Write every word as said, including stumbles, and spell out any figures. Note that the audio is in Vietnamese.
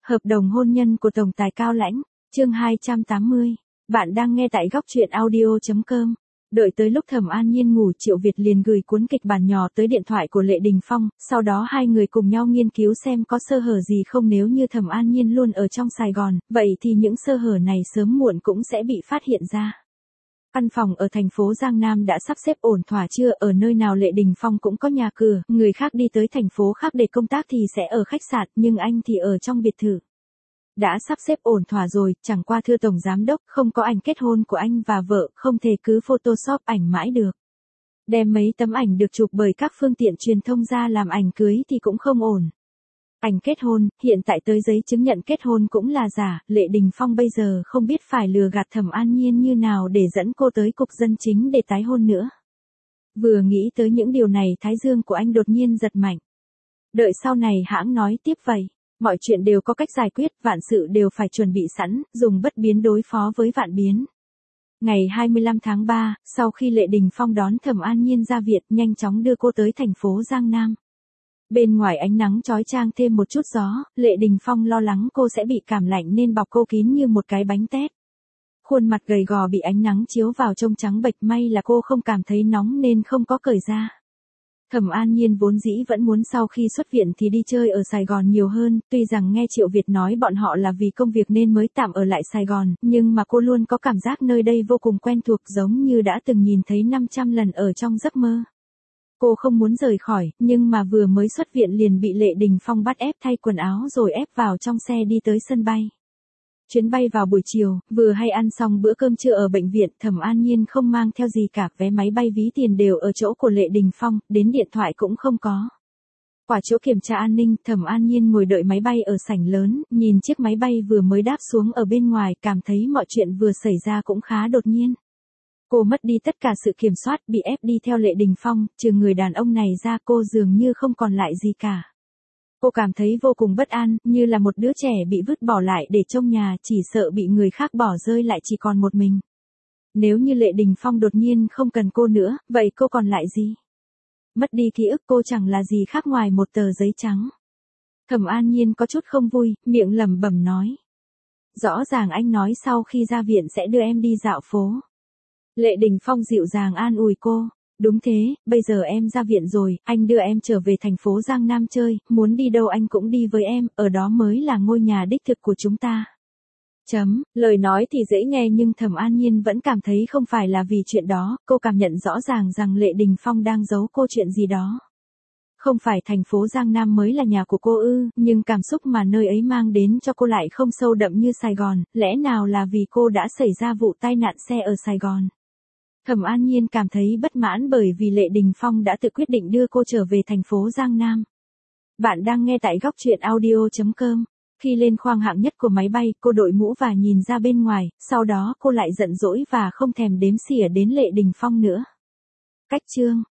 Hợp đồng hôn nhân của Tổng tài Cao Lãnh, chương hai trăm tám mươi. Bạn đang nghe tại góc truyện audio chấm com. Đợi tới lúc Thẩm An Nhiên ngủ, Triệu Việt liền gửi cuốn kịch bản nhỏ tới điện thoại của Lệ Đình Phong, sau đó hai người cùng nhau nghiên cứu xem có sơ hở gì không. Nếu như Thẩm An Nhiên luôn ở trong Sài Gòn, vậy thì những sơ hở này sớm muộn cũng sẽ bị phát hiện ra. Căn phòng ở thành phố Giang Nam đã sắp xếp ổn thỏa chưa? Ở nơi nào Lệ Đình Phong cũng có nhà cửa, người khác đi tới thành phố khác để công tác thì sẽ ở khách sạn, nhưng anh thì ở trong biệt thự. Đã sắp xếp ổn thỏa rồi, chẳng qua thưa Tổng Giám Đốc, không có ảnh kết hôn của anh và vợ, không thể cứ photoshop ảnh mãi được. Đem mấy tấm ảnh được chụp bởi các phương tiện truyền thông ra làm ảnh cưới thì cũng không ổn. Ảnh kết hôn, hiện tại tới giấy chứng nhận kết hôn cũng là giả. Lệ Đình Phong bây giờ không biết phải lừa gạt Thẩm An Nhiên như nào để dẫn cô tới cục dân chính để tái hôn nữa. Vừa nghĩ tới những điều này, thái dương của anh đột nhiên giật mạnh. Đợi sau này hãng nói tiếp vậy. Mọi chuyện đều có cách giải quyết, vạn sự đều phải chuẩn bị sẵn, dùng bất biến đối phó với vạn biến. Ngày hai mươi lăm tháng ba, sau khi Lệ Đình Phong đón Thẩm An Nhiên ra viện, nhanh chóng đưa cô tới thành phố Giang Nam. Bên ngoài ánh nắng chói chang thêm một chút gió, Lệ Đình Phong lo lắng cô sẽ bị cảm lạnh nên bọc cô kín như một cái bánh tét. Khuôn mặt gầy gò bị ánh nắng chiếu vào trông trắng bệch, may là cô không cảm thấy nóng nên không có cởi ra. Thẩm An Nhiên vốn dĩ vẫn muốn sau khi xuất viện thì đi chơi ở Sài Gòn nhiều hơn, tuy rằng nghe Triệu Việt nói bọn họ là vì công việc nên mới tạm ở lại Sài Gòn, nhưng mà cô luôn có cảm giác nơi đây vô cùng quen thuộc, giống như đã từng nhìn thấy năm trăm lần ở trong giấc mơ. Cô không muốn rời khỏi, nhưng mà vừa mới xuất viện liền bị Lệ Đình Phong bắt ép thay quần áo rồi ép vào trong xe đi tới sân bay. Chuyến bay vào buổi chiều, vừa hay ăn xong bữa cơm trưa ở bệnh viện, Thẩm An Nhiên không mang theo gì cả, vé máy bay ví tiền đều ở chỗ của Lệ Đình Phong, đến điện thoại cũng không có. Qua chỗ kiểm tra an ninh, Thẩm An Nhiên ngồi đợi máy bay ở sảnh lớn, nhìn chiếc máy bay vừa mới đáp xuống ở bên ngoài, cảm thấy mọi chuyện vừa xảy ra cũng khá đột nhiên. Cô mất đi tất cả sự kiểm soát, bị ép đi theo Lệ Đình Phong, trừ người đàn ông này ra cô dường như không còn lại gì cả. Cô cảm thấy vô cùng bất an, như là một đứa trẻ bị vứt bỏ lại để trông nhà, chỉ sợ bị người khác bỏ rơi lại chỉ còn một mình. Nếu như Lệ Đình Phong đột nhiên không cần cô nữa, vậy cô còn lại gì? Mất đi ký ức cô chẳng là gì khác ngoài một tờ giấy trắng. Thẩm An Nhiên có chút không vui, miệng lẩm bẩm nói. Rõ ràng anh nói sau khi ra viện sẽ đưa em đi dạo phố. Lệ Đình Phong dịu dàng an ủi cô. Đúng thế, bây giờ em ra viện rồi, anh đưa em trở về thành phố Giang Nam chơi, muốn đi đâu anh cũng đi với em, ở đó mới là ngôi nhà đích thực của chúng ta. Chấm, lời nói thì dễ nghe nhưng Thẩm An Nhiên vẫn cảm thấy không phải là vì chuyện đó, cô cảm nhận rõ ràng rằng Lệ Đình Phong đang giấu cô chuyện gì đó. Không phải thành phố Giang Nam mới là nhà của cô ư, nhưng cảm xúc mà nơi ấy mang đến cho cô lại không sâu đậm như Sài Gòn, lẽ nào là vì cô đã xảy ra vụ tai nạn xe ở Sài Gòn. Thẩm An Nhiên cảm thấy bất mãn bởi vì Lệ Đình Phong đã tự quyết định đưa cô trở về thành phố Giang Nam. Bạn đang nghe tại góc truyện audio chấm com. Khi lên khoang hạng nhất của máy bay, cô đội mũ và nhìn ra bên ngoài, sau đó cô lại giận dỗi và không thèm đếm xỉa đến Lệ Đình Phong nữa. Cách chương